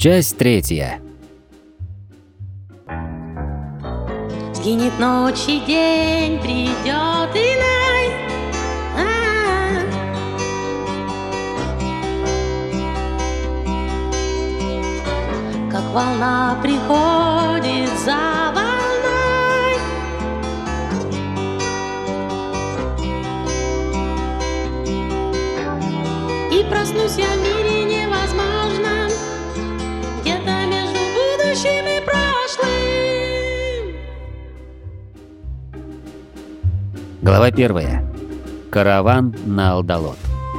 Часть 3. Сгинет ночь и день, придет иной. Как волна приходит за волной. И проснусь я в мире невозможном, где-то между будущим и прошлым. Глава 1. Караван на Алдалот.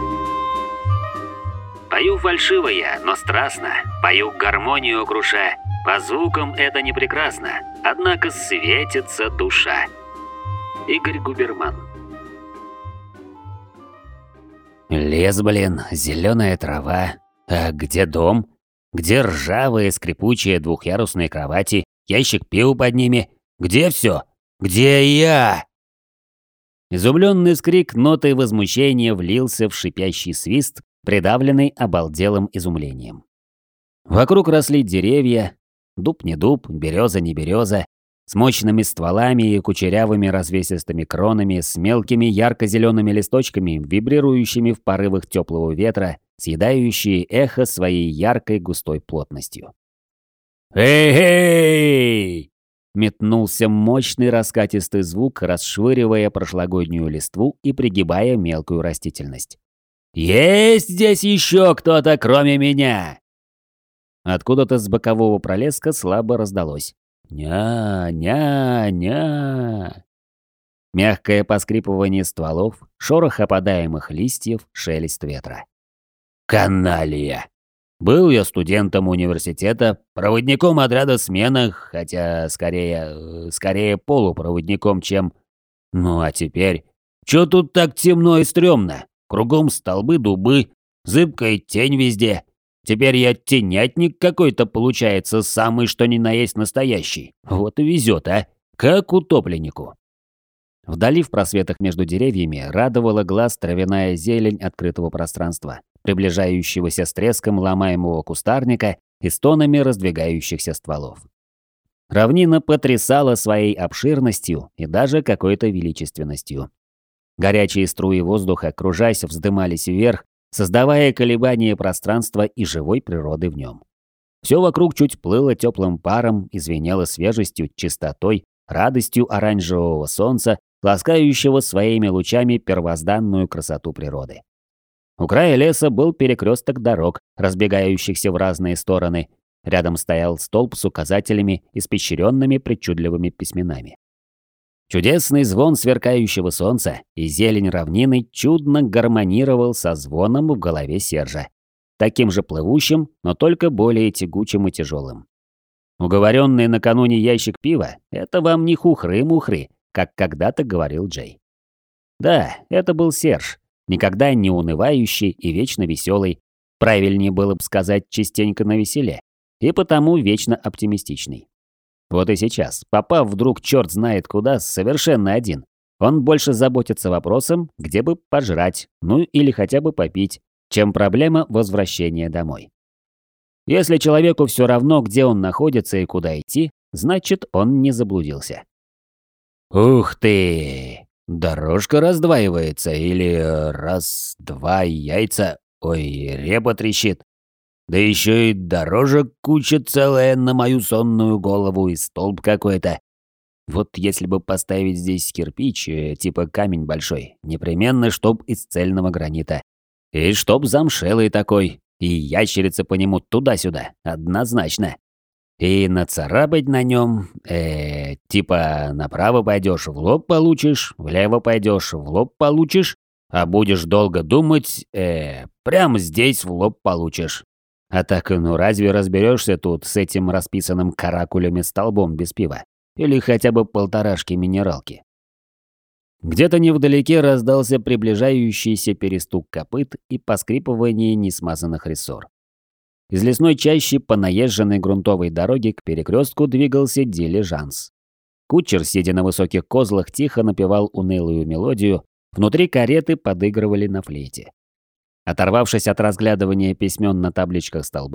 Пою фальшиво я, но страстно, пою гармонию круша. По звукам это не прекрасно, однако светится душа. Игорь Губерман. Лес, блин, зеленая трава. А где дом? Где ржавые скрипучие двухъярусные кровати, ящик пива под ними? Где все? Где я? Изумленный скрик нотой возмущения влился в шипящий свист, придавленный обалделым изумлением. Вокруг росли деревья, дуб не дуб, береза не береза, с мощными стволами и кучерявыми развесистыми кронами, с мелкими ярко-зелеными листочками, вибрирующими в порывах теплого ветра, съедающие эхо своей яркой густой плотностью. «Эй-эй!» Метнулся мощный раскатистый звук, расшвыривая прошлогоднюю листву и пригибая мелкую растительность. «Есть здесь еще кто-то, кроме меня?» Откуда-то с бокового пролеска слабо раздалось. «Ня-ня-ня». Мягкое поскрипывание стволов, шорох опадаемых листьев, шелест ветра. «Каналья! Был я студентом университета, проводником отряда смены, хотя скорее полупроводником, чем... Ну а теперь... Чё тут так темно и стрёмно? Кругом столбы, дубы, зыбкая тень везде. Теперь я тенятник какой-то получается, самый что ни на есть настоящий. Вот и везет, а? Как утопленнику». Вдали в просветах между деревьями радовала глаз травяная зелень открытого пространства, приближающегося с треском ломаемого кустарника и стонами раздвигающихся стволов. Равнина потрясала своей обширностью и даже какой-то величественностью. Горячие струи воздуха, кружась, вздымались вверх, создавая колебания пространства и живой природы в нем. Все вокруг чуть плыло теплым паром и звенело свежестью, чистотой, радостью оранжевого солнца, ласкающего своими лучами первозданную красоту природы. У края леса был перекресток дорог, разбегающихся в разные стороны. Рядом стоял столб с указателями, испещренными причудливыми письменами. Чудесный звон сверкающего солнца и зелень равнины чудно гармонировал со звоном в голове Сержа. Таким же плывущим, но только более тягучим и тяжелым. Уговоренный накануне ящик пива – это вам не хухры-мухры, как когда-то говорил Джей. Да, это был Серж, никогда не унывающий и вечно веселый, правильнее было бы сказать частенько навеселе, и потому вечно оптимистичный. Вот и сейчас, попав вдруг черт знает куда, совершенно один, он больше заботится вопросом, где бы пожрать, ну или хотя бы попить, чем проблема возвращения домой. Если человеку все равно, где он находится и куда идти, значит, он не заблудился. Ух ты! Дорожка раздваивается или раз-два яйца, ой, репа трещит. Да еще и дорожек куча целая на мою сонную голову и столб какой-то. Вот если бы поставить здесь кирпич, типа камень большой, непременно чтоб из цельного гранита. И чтоб замшелый такой, и ящерица по нему туда-сюда, однозначно. И нацарапать на нем, типа направо пойдешь в лоб получишь, влево пойдешь в лоб получишь, а будешь долго думать, прямо здесь в лоб получишь. А так, ну разве разберешься тут с этим расписанным каракулями столбом без пива? Или хотя бы полторашки минералки? Где-то невдалеке раздался приближающийся перестук копыт и поскрипывание несмазанных рессор. Из лесной чащи по наезженной грунтовой дороге к перекрестку двигался дилижанс. Кучер, сидя на высоких козлах, тихо напевал унылую мелодию, внутри кареты подыгрывали на флейте. Оторвавшись от разглядывания письмен на табличках столба,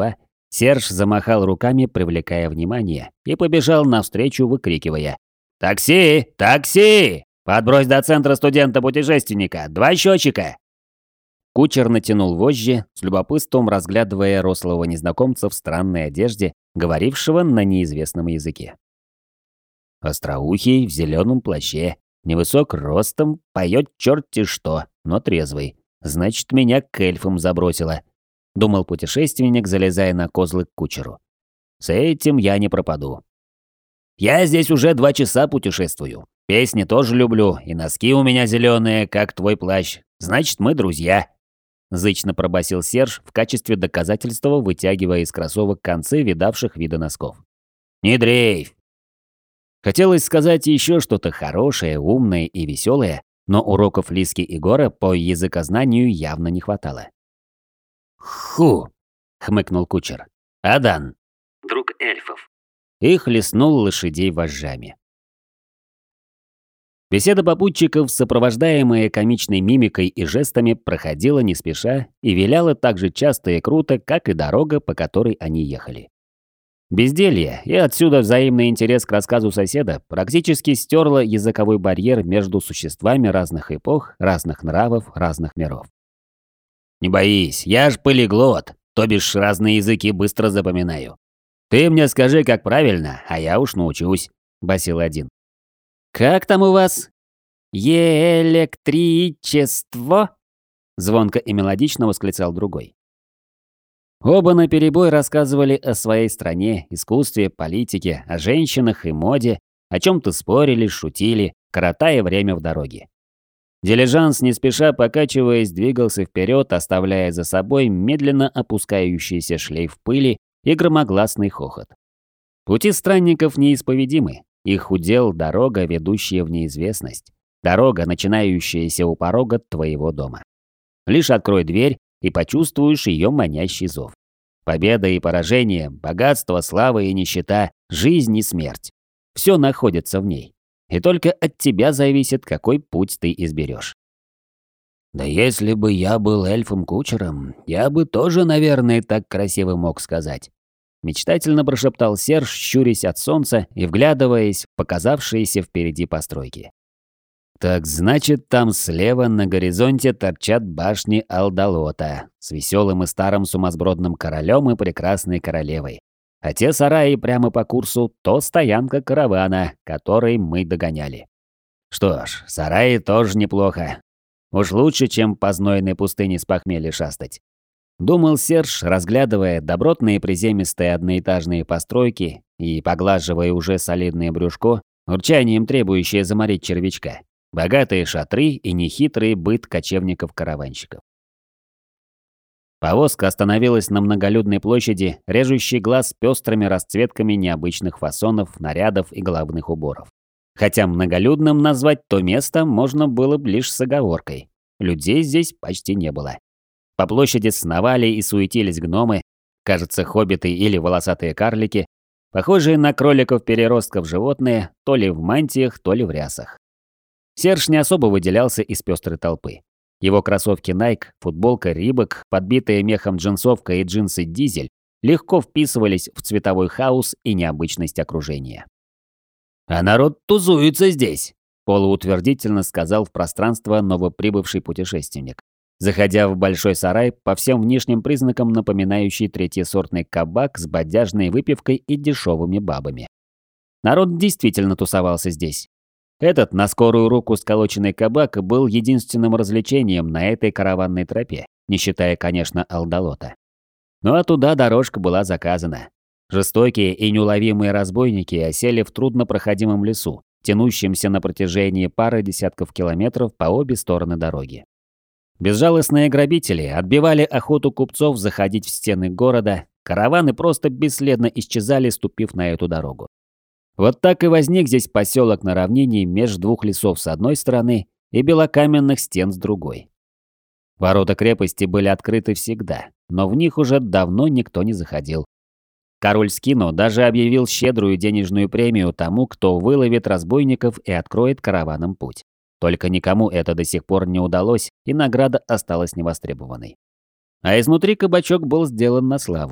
Серж замахал руками, привлекая внимание, и побежал навстречу, выкрикивая: «Такси! Такси! Подбрось до центра студента-путешественника! 2 счетчика!» Кучер натянул вожжи, с любопытством разглядывая рослого незнакомца в странной одежде, говорившего на неизвестном языке. Остроухий, в зеленом плаще, невысок ростом, поет черти что, но трезвый. Значит, меня к эльфам забросило, думал путешественник, залезая на козлы к кучеру. С этим я не пропаду. Я здесь уже 2 часа путешествую. Песни тоже люблю, и носки у меня зеленые, как твой плащ. Значит, мы друзья. Зычно пробасил Серж в качестве доказательства, вытягивая из кроссовок концы видавших вида носков. Не дрейфь. Хотелось сказать еще что-то хорошее, умное и веселое, но уроков Лиски и Гора по языкознанию явно не хватало. «Ху!» — хмыкнул кучер. «Адан!» Друг эльфов. И хлестнул лошадей вожжами. Беседа попутчиков, сопровождаемая комичной мимикой и жестами, проходила не спеша и виляла так же часто и круто, как и дорога, по которой они ехали. Безделье и отсюда взаимный интерес к рассказу соседа практически стерло языковой барьер между существами разных эпох, разных нравов, разных миров. «Не боись, я ж полиглот, то бишь разные языки быстро запоминаю. Ты мне скажи, как правильно, а я уж научусь», — басил один. «Как там у вас? Электричество?» — звонко и мелодично восклицал другой. Оба наперебой рассказывали о своей стране, искусстве, политике, о женщинах и моде, о чем-то спорили, шутили, коротая время в дороге. Дилижанс, не спеша покачиваясь, двигался вперед, оставляя за собой медленно опускающийся шлейф пыли и громогласный хохот. Пути странников неисповедимы, их удел дорога, ведущая в неизвестность, дорога, начинающаяся у порога твоего дома. Лишь открой дверь, и почувствуешь ее манящий зов. Победа и поражение, богатство, слава и нищета, жизнь и смерть. Все находится в ней. И только от тебя зависит, какой путь ты изберешь. «Да если бы я был эльфом-кучером, я бы тоже, наверное, так красиво мог сказать», мечтательно прошептал Серж, щурясь от солнца и вглядываясь в показавшиеся впереди постройки. Так значит, там слева на горизонте торчат башни Алдалота с веселым и старым сумасбродным королем и прекрасной королевой. А те сараи прямо по курсу — то стоянка каравана, который мы догоняли. Что ж, сараи тоже неплохо. Уж лучше, чем по знойной пустыне с похмелья шастать. Думал Серж, разглядывая добротные приземистые одноэтажные постройки и поглаживая уже солидное брюшко, урчанием требующее заморить червячка. Богатые шатры и нехитрый быт кочевников-караванщиков. Повозка остановилась на многолюдной площади, режущей глаз пестрыми расцветками необычных фасонов, нарядов и головных уборов. Хотя многолюдным назвать то место можно было бы лишь с оговоркой. Людей здесь почти не было. По площади сновали и суетились гномы, кажется, хоббиты или волосатые карлики, похожие на кроликов-переростков животные, то ли в мантиях, то ли в рясах. Серж не особо выделялся из пестрой толпы. Его кроссовки Nike, футболка Reebok, подбитая мехом джинсовка и джинсы Дизель легко вписывались в цветовой хаос и необычность окружения. «А народ тусуется здесь», — полуутвердительно сказал в пространство новоприбывший путешественник, заходя в большой сарай, по всем внешним признакам напоминающий третьесортный кабак с бодяжной выпивкой и дешевыми бабами. Народ действительно тусовался здесь. Этот на скорую руку сколоченный кабак был единственным развлечением на этой караванной тропе, не считая, конечно, Алдалота. Ну а туда дорожка была заказана. Жестокие и неуловимые разбойники осели в труднопроходимом лесу, тянущемся на протяжении пары десятков километров по обе стороны дороги. Безжалостные грабители отбивали охоту купцов заходить в стены города, караваны просто бесследно исчезали, ступив на эту дорогу. Вот так и возник здесь поселок на равнине меж двух лесов с одной стороны и белокаменных стен с другой. Ворота крепости были открыты всегда, но в них уже давно никто не заходил. Король Скино даже объявил щедрую денежную премию тому, кто выловит разбойников и откроет караванам путь. Только никому это до сих пор не удалось, и награда осталась невостребованной. А изнутри кабачок был сделан на славу.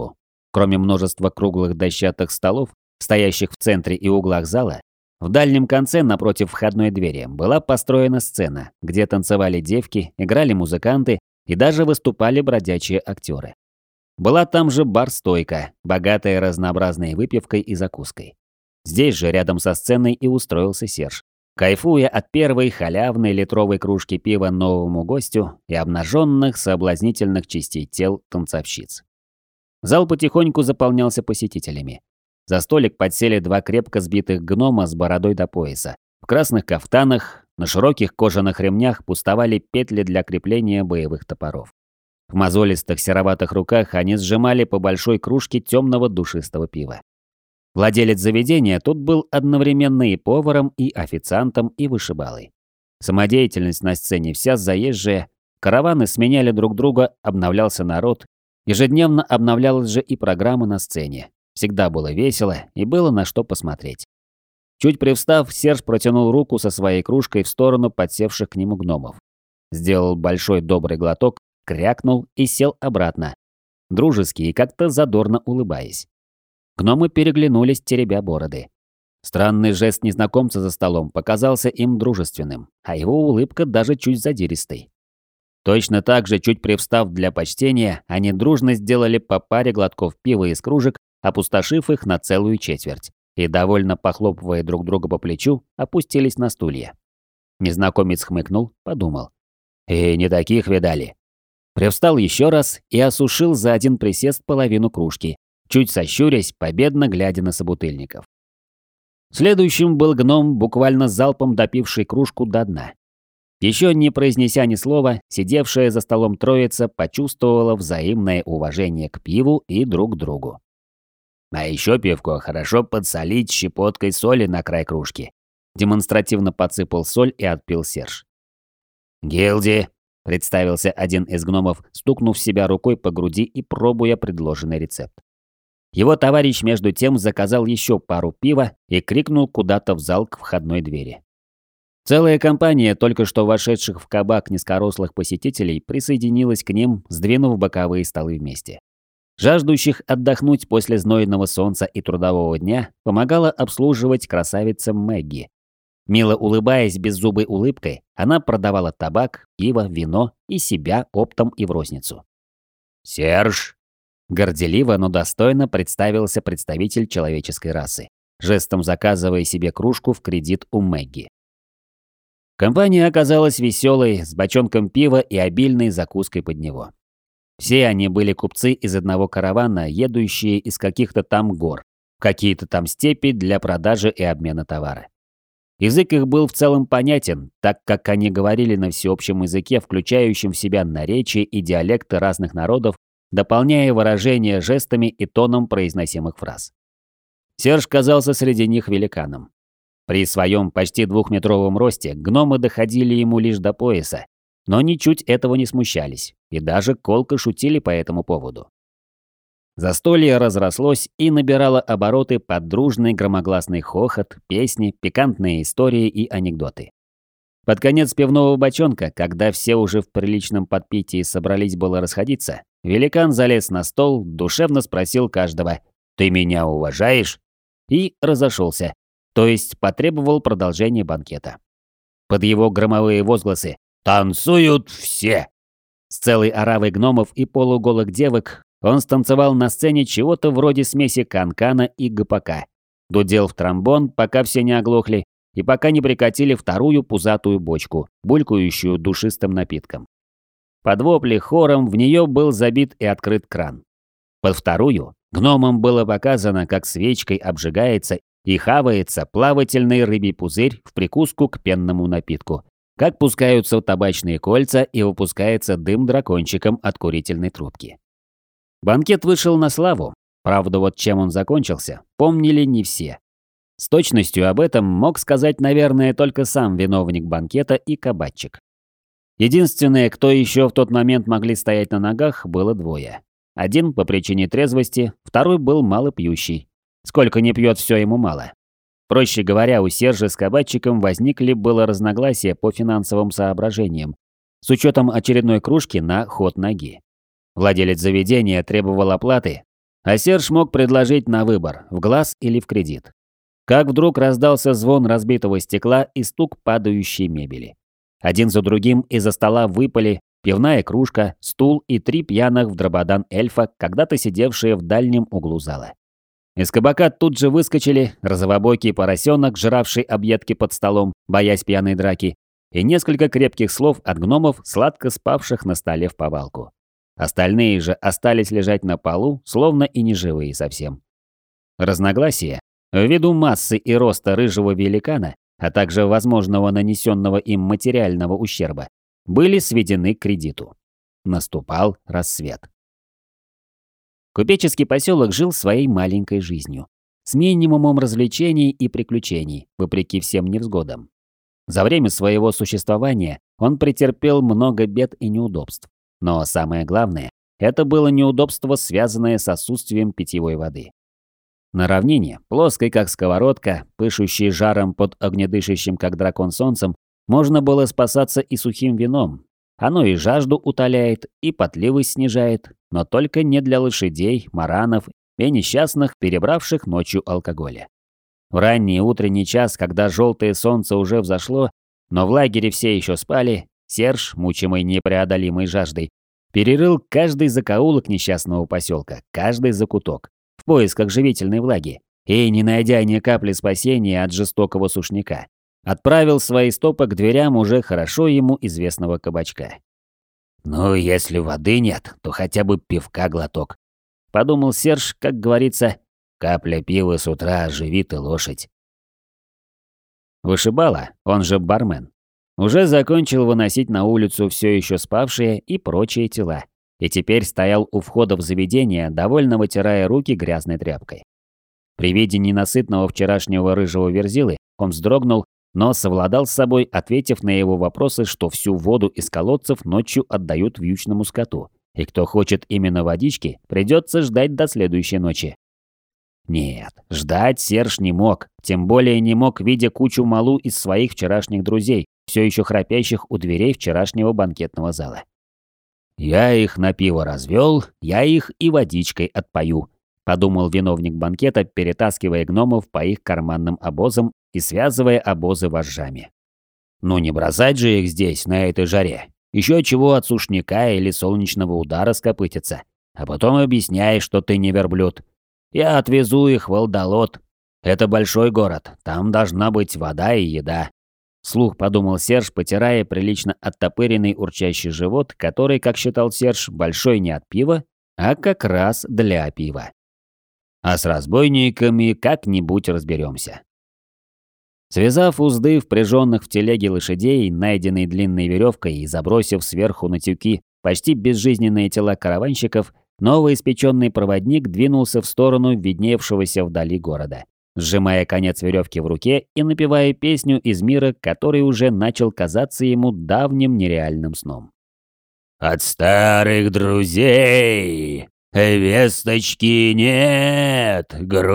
Кроме множества круглых дощатых столов, стоящих в центре и углах зала, в дальнем конце, напротив входной двери, была построена сцена, где танцевали девки, играли музыканты и даже выступали бродячие актеры. Была там же бар-стойка, богатая разнообразной выпивкой и закуской. Здесь же, рядом со сценой, и устроился Серж, кайфуя от первой халявной литровой кружки пива новому гостю и обнаженных соблазнительных частей тел танцовщиц. Зал потихоньку заполнялся посетителями. За столик подсели два крепко сбитых гнома с бородой до пояса. В красных кафтанах, на широких кожаных ремнях пустовали петли для крепления боевых топоров. В мозолистых сероватых руках они сжимали по большой кружке темного душистого пива. Владелец заведения тут был одновременно и поваром, и официантом, и вышибалой. Самодеятельность на сцене вся заезжая, караваны сменяли друг друга, обновлялся народ. Ежедневно обновлялась же и программа на сцене. Всегда было весело и было на что посмотреть. Чуть привстав, Серж протянул руку со своей кружкой в сторону подсевших к нему гномов. Сделал большой добрый глоток, крякнул и сел обратно, дружески и как-то задорно улыбаясь. Гномы переглянулись, теребя бороды. Странный жест незнакомца за столом показался им дружественным, а его улыбка даже чуть задиристой. Точно так же, чуть привстав для почтения, они дружно сделали по паре глотков пива из кружек, опустошив их на целую четверть, и, довольно похлопывая друг друга по плечу, опустились на стулья. Незнакомец хмыкнул, подумал. И не таких видали. Привстал еще раз и осушил за один присест половину кружки, чуть сощурясь, победно глядя на собутыльников. Следующим был гном, буквально залпом допивший кружку до дна. Еще не произнеся ни слова, сидевшая за столом троица почувствовала взаимное уважение к пиву и друг к другу. А еще пивко хорошо подсолить щепоткой соли на край кружки. Демонстративно подсыпал соль и отпил Серж. «Гилди», — представился один из гномов, стукнув себя рукой по груди и пробуя предложенный рецепт. Его товарищ между тем заказал еще пару пива и крикнул куда-то в зал к входной двери. Целая компания только что вошедших в кабак низкорослых посетителей присоединилась к ним, сдвинув боковые столы вместе. Жаждущих отдохнуть после знойного солнца и трудового дня помогала обслуживать красавица Мэгги. Мило улыбаясь беззубой улыбкой, она продавала табак, пиво, вино и себя оптом и в розницу. «Серж!» – горделиво, но достойно представился представитель человеческой расы, жестом заказывая себе кружку в кредит у Мэгги. Компания оказалась веселой, с бочонком пива и обильной закуской под него. Все они были купцы из одного каравана, едущие из каких-то там гор, в какие-то там степи для продажи и обмена товара. Язык их был в целом понятен, так как они говорили на всеобщем языке, включающем в себя наречия и диалекты разных народов, дополняя выражения жестами и тоном произносимых фраз. Серж казался среди них великаном. При своем почти двухметровом росте гномы доходили ему лишь до пояса, но ничуть этого не смущались и даже колко шутили по этому поводу. Застолье разрослось и набирало обороты под дружный громогласный хохот, песни, пикантные истории и анекдоты. Под конец пивного бочонка, когда все уже в приличном подпитии собрались было расходиться, великан залез на стол, душевно спросил каждого «Ты меня уважаешь?» и разошелся, то есть потребовал продолжения банкета. Под его громовые возгласы «Танцуют все!» С целой оравой гномов и полуголых девок он станцевал на сцене чего-то вроде смеси канкана и гопака, дудел в тромбон, пока все не оглохли, и пока не прикатили вторую пузатую бочку, булькающую душистым напитком. Под вопли хором в нее был забит и открыт кран. Под вторую гномам было показано, как свечкой обжигается и хавается плавательный рыбий пузырь в прикуску к пенному напитку, как пускаются табачные кольца и выпускается дым дракончиком от курительной трубки. Банкет вышел на славу, правда вот чем он закончился, помнили не все. С точностью об этом мог сказать, наверное, только сам виновник банкета и кабачик. Единственное, кто еще в тот момент могли стоять на ногах, было двое. Один по причине трезвости, второй был малопьющий. Сколько не пьет, все ему мало. Проще говоря, у Сержа с кабачиком возникли было разногласия по финансовым соображениям, с учетом очередной кружки на ход ноги. Владелец заведения требовал оплаты, А Серж мог предложить на выбор – в глаз или в кредит. Как вдруг раздался звон разбитого стекла и стук падающей мебели. Один за другим из-за стола выпали пивная кружка, стул и 3 пьяных в дрободан эльфа, когда-то сидевшие в дальнем углу зала. Из кабака тут же выскочили розовобокий поросенок, жравший объедки под столом, боясь пьяной драки, и несколько крепких слов от гномов, сладко спавших на столе в повалку. Остальные же остались лежать на полу, словно и не живые совсем. Разногласия, ввиду массы и роста рыжего великана, а также возможного нанесенного им материального ущерба, были сведены к кредиту. Наступал рассвет. Купеческий поселок жил своей маленькой жизнью, с минимумом развлечений и приключений, вопреки всем невзгодам. За время своего существования он претерпел много бед и неудобств. Но самое главное, это было неудобство, связанное с отсутствием питьевой воды. На равнине, плоской как сковородка, пышущей жаром под огнедышащим как дракон солнцем, можно было спасаться и сухим вином. Оно и жажду утоляет, и потливость снижает, но только не для лошадей, маранов и несчастных, перебравших ночью алкоголя. В ранний утренний час, когда желтое солнце уже взошло, но в лагере все еще спали, Серж, мучимый непреодолимой жаждой, перерыл каждый закоулок несчастного поселка, каждый закуток, в поисках живительной влаги, и, не найдя ни капли спасения от жестокого сушняка, отправил свои стопы к дверям уже хорошо ему известного кабачка. «Ну, если воды нет, то хотя бы пивка глоток», — подумал Серж, как говорится, «капля пива с утра оживит и лошадь». Вышибала, он же бармен, уже закончил выносить на улицу все еще спавшие и прочие тела, и теперь стоял у входа в заведение, довольно вытирая руки грязной тряпкой. При виде ненасытного вчерашнего рыжего верзилы он вздрогнул, но совладал с собой, ответив на его вопросы, что всю воду из колодцев ночью отдают вьючному скоту, и кто хочет именно водички, придется ждать до следующей ночи. Нет, ждать Серж не мог, тем более не мог, видя кучу малу из своих вчерашних друзей, все еще храпящих у дверей вчерашнего банкетного зала. «Я их на пиво развел, я их и водичкой отпою», – подумал виновник банкета, перетаскивая гномов по их карманным обозам и связывая обозы вожжами. «Ну не бросать же их здесь, на этой жаре. Еще чего от сушняка или солнечного удара скопытиться. А потом объясняй, что ты не верблюд. Я отвезу их в Алдалот. Это большой город, там должна быть вода и еда». Вслух подумал Серж, потирая прилично оттопыренный урчащий живот, который, как считал Серж, большой не от пива, а как раз для пива. А с разбойниками как-нибудь разберемся. Связав узды впряженных в телеге лошадей, найденной длинной веревкой и забросив сверху на тюки почти безжизненные тела караванщиков, новоиспеченный проводник двинулся в сторону видневшегося вдали города, сжимая конец веревки в руке и напевая песню из мира, который уже начал казаться ему давним нереальным сном. «От старых друзей весточки нет,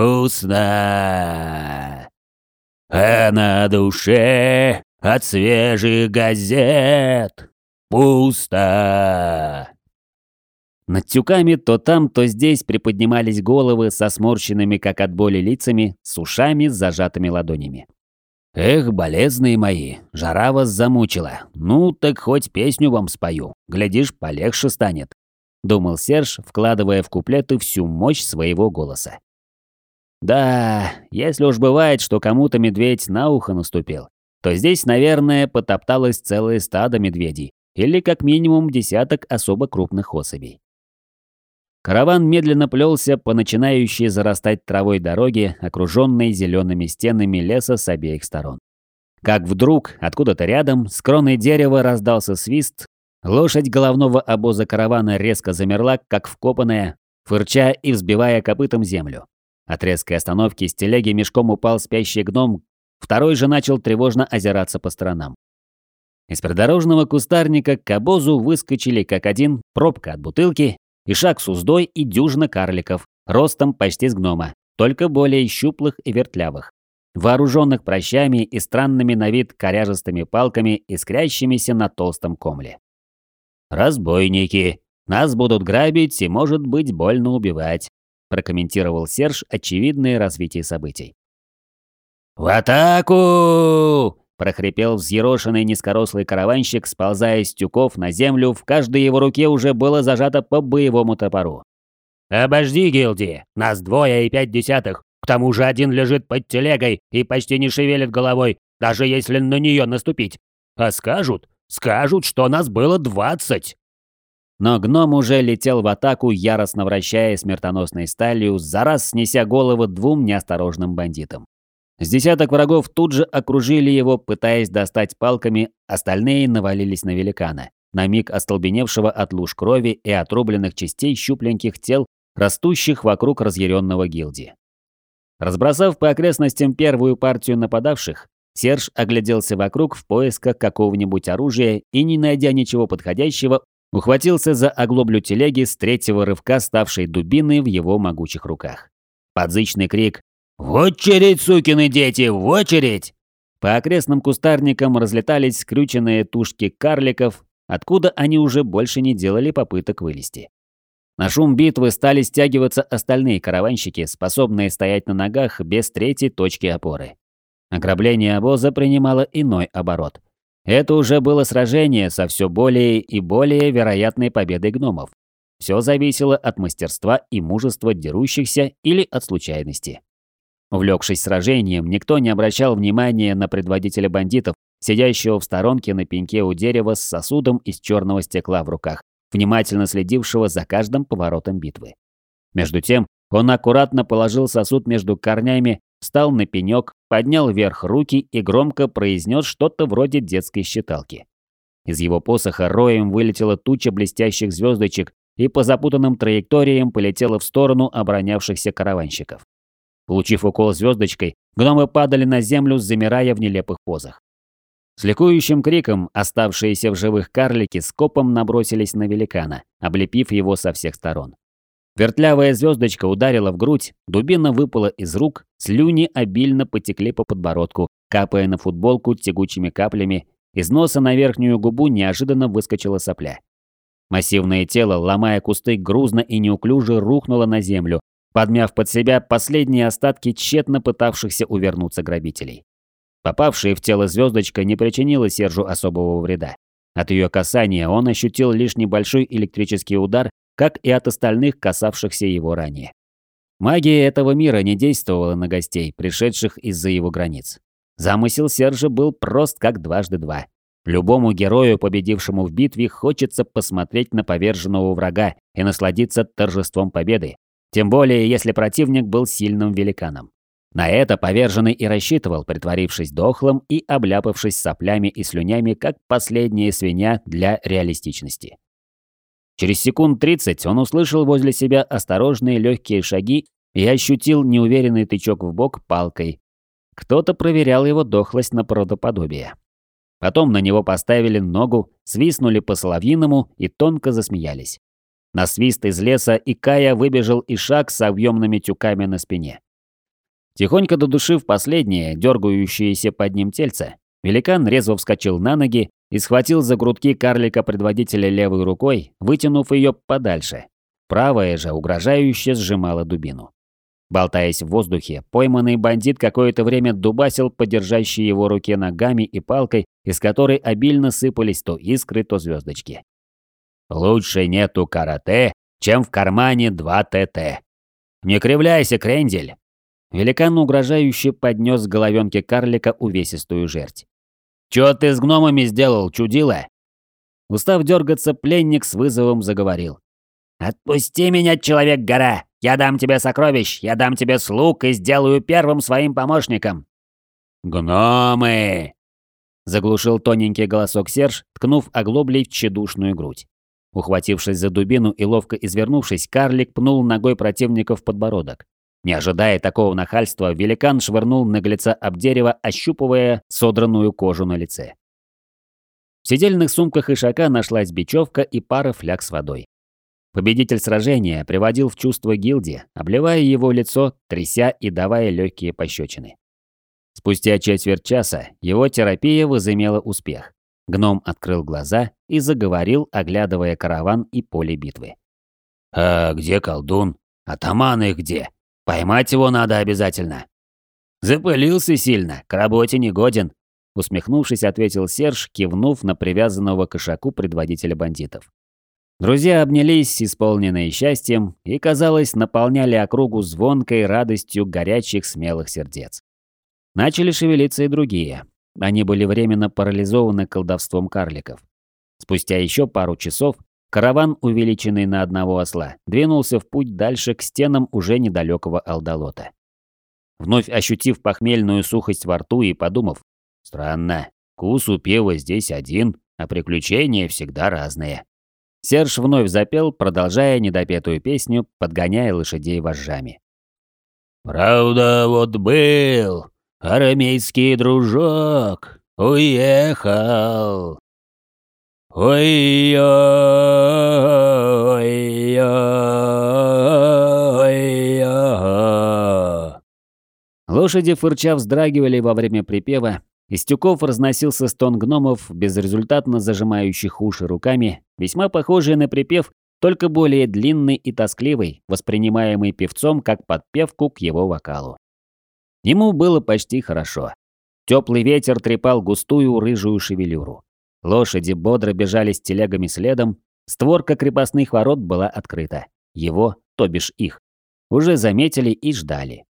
грустно, а на душе от свежих газет пусто». Над тюками то там, то здесь приподнимались головы со сморщенными, как от боли, лицами, с ушами с зажатыми ладонями. «Эх, болезные мои, жара вас замучила. Ну, так хоть песню вам спою. Глядишь, полегче станет», — думал Серж, вкладывая в куплеты всю мощь своего голоса. Да, если уж бывает, что кому-то медведь на ухо наступил, то здесь, наверное, потопталось целое стадо медведей или как минимум десяток особо крупных особей. Караван медленно плелся по начинающей зарастать травой дороге, окруженной зелеными стенами леса с обеих сторон. Как вдруг, откуда-то рядом, с кроны дерева раздался свист, лошадь головного обоза каравана резко замерла, как вкопанная, фырча и взбивая копытом землю. От резкой остановки с телеги мешком упал спящий гном, второй же начал тревожно озираться по сторонам. Из придорожного кустарника к обозу выскочили как один пробка от бутылки, ишак с уздой и дюжина карликов, ростом почти с гнома, только более щуплых и вертлявых, вооруженных прощами и странными на вид коряжестыми палками, искрящимися на толстом комле. «Разбойники! Нас будут грабить и, может быть, больно убивать», прокомментировал Серж очевидное развитие событий. «В атаку!» – прохрипел взъерошенный низкорослый караванщик, сползая с тюков на землю, в каждой его руке уже было зажато по боевому топору. «Обожди, Гилди, нас 2,5. К тому же один лежит под телегой и почти не шевелит головой, даже если на нее наступить. А скажут, что нас было 20!» Но гном уже летел в атаку, яростно вращая смертоносной сталью, за раз снеся головы двум неосторожным бандитам. С десяток врагов тут же окружили его, пытаясь достать палками, остальные навалились на великана, на миг остолбеневшего от луж крови и отрубленных частей щупленьких тел, растущих вокруг разъяренного гильдии. Разбросав по окрестностям первую партию нападавших, Серж огляделся вокруг в поисках какого-нибудь оружия и, не найдя ничего подходящего, ухватился за оглоблю телеги с третьего рывка, ставшей дубиной в его могучих руках. Подзычный крик «В очередь, сукины дети, в очередь!» По окрестным кустарникам разлетались скрюченные тушки карликов, откуда они уже больше не делали попыток вылезти. На шум битвы стали стягиваться остальные караванщики, способные стоять на ногах без третьей точки опоры. Ограбление обоза принимало иной оборот. Это уже было сражение со все более и более вероятной победой гномов. Все зависело от мастерства и мужества дерущихся или от случайности. Увлекшись сражением, никто не обращал внимания на предводителя бандитов, сидящего в сторонке на пеньке у дерева с сосудом из черного стекла в руках, внимательно следившего за каждым поворотом битвы. Между тем, он аккуратно положил сосуд между корнями, встал на пенек, поднял вверх руки и громко произнес что-то вроде детской считалки. Из его посоха роем вылетела туча блестящих звездочек и по запутанным траекториям полетела в сторону оборонявшихся караванщиков. Получив укол звездочкой, гномы падали на землю, замирая в нелепых позах. С ликующим криком оставшиеся в живых карлики скопом набросились на великана, облепив его со всех сторон. Вертлявая звездочка ударила в грудь, дубина выпала из рук, слюни обильно потекли по подбородку, капая на футболку тягучими каплями, из носа на верхнюю губу неожиданно выскочила сопля. Массивное тело, ломая кусты, грузно и неуклюже рухнуло на землю, подмяв под себя последние остатки тщетно пытавшихся увернуться грабителей. Попавшая в тело звездочка не причинила Сержу особого вреда. От ее касания он ощутил лишь небольшой электрический удар, как и от остальных, касавшихся его ранее. Магия этого мира не действовала на гостей, пришедших из-за его границ. Замысел Сержа был прост как дважды два. Любому герою, победившему в битве, хочется посмотреть на поверженного врага и насладиться торжеством победы, тем более если противник был сильным великаном. На это поверженный и рассчитывал, притворившись дохлым и обляпавшись соплями и слюнями, как последняя свинья для реалистичности. Через секунд 30 он услышал возле себя осторожные легкие шаги и ощутил неуверенный тычок в бок палкой. Кто-то проверял его дохлость на правдоподобие. Потом на него поставили ногу, свистнули по-соловьиному и тонко засмеялись. На свист из леса Икая выбежал Ишак с объемными тюками на спине. Тихонько додушив последнее, дергающееся под ним тельце, великан резво вскочил на ноги и схватил за грудки карлика-предводителя левой рукой, вытянув ее подальше. Правая же угрожающе сжимала дубину. Болтаясь в воздухе, пойманный бандит какое-то время дубасил по держащей его руке ногами и палкой, из которой обильно сыпались то искры, то звездочки. «Лучше нету карате, чем в кармане 2 ТТ. Не кривляйся, крендель!» Великан угрожающе поднес к головенке карлика увесистую жерть. «Чё ты с гномами сделал, чудила?» Устав дергаться, пленник с вызовом заговорил. «Отпусти меня, Человек-гора! Я дам тебе сокровищ, я дам тебе слуг и сделаю первым своим помощником!» «Гномы!» Заглушил тоненький голосок Серж, ткнув оглоблей в тщедушную грудь. Ухватившись за дубину и ловко извернувшись, карлик пнул ногой противника в подбородок. Не ожидая такого нахальства, великан швырнул наглеца об дерево, ощупывая содранную кожу на лице. В сидельных сумках Ишака нашлась бечевка и пара фляг с водой. Победитель сражения приводил в чувство гильдии, обливая его лицо, тряся и давая легкие пощечины. Спустя четверть часа его терапия возымела успех. Гном открыл глаза и заговорил, оглядывая караван и поле битвы. «А где колдун? Атаман их где? Поймать его надо обязательно». «Запылился сильно, к работе не годен», — усмехнувшись, ответил Серж, кивнув на привязанного к ишаку предводителя бандитов. Друзья обнялись, исполненные счастьем, и, казалось, наполняли округу звонкой радостью горячих смелых сердец. Начали шевелиться и другие. Они были временно парализованы колдовством карликов. Спустя еще пару часов караван, увеличенный на одного осла, двинулся в путь дальше к стенам уже недалекого Алдалота. Вновь ощутив похмельную сухость во рту и подумав, странно, вкус у пива здесь один, а приключения всегда разные. Серж вновь запел, продолжая недопетую песню, подгоняя лошадей вожжами. «Правда, вот был арамейский дружок, уехал. Ой-ой-ой-ой-ой». Лошади фырча вздрагивали во время припева, из тюков разносился стон гномов, безрезультатно зажимающих уши руками, весьма похожий на припев, только более длинный и тоскливый, воспринимаемый певцом как подпевку к его вокалу. Ему было почти хорошо. Теплый ветер трепал густую рыжую шевелюру. Лошади бодро бежали с телегами следом, створка крепостных ворот была открыта. Его, то бишь их, уже заметили и ждали.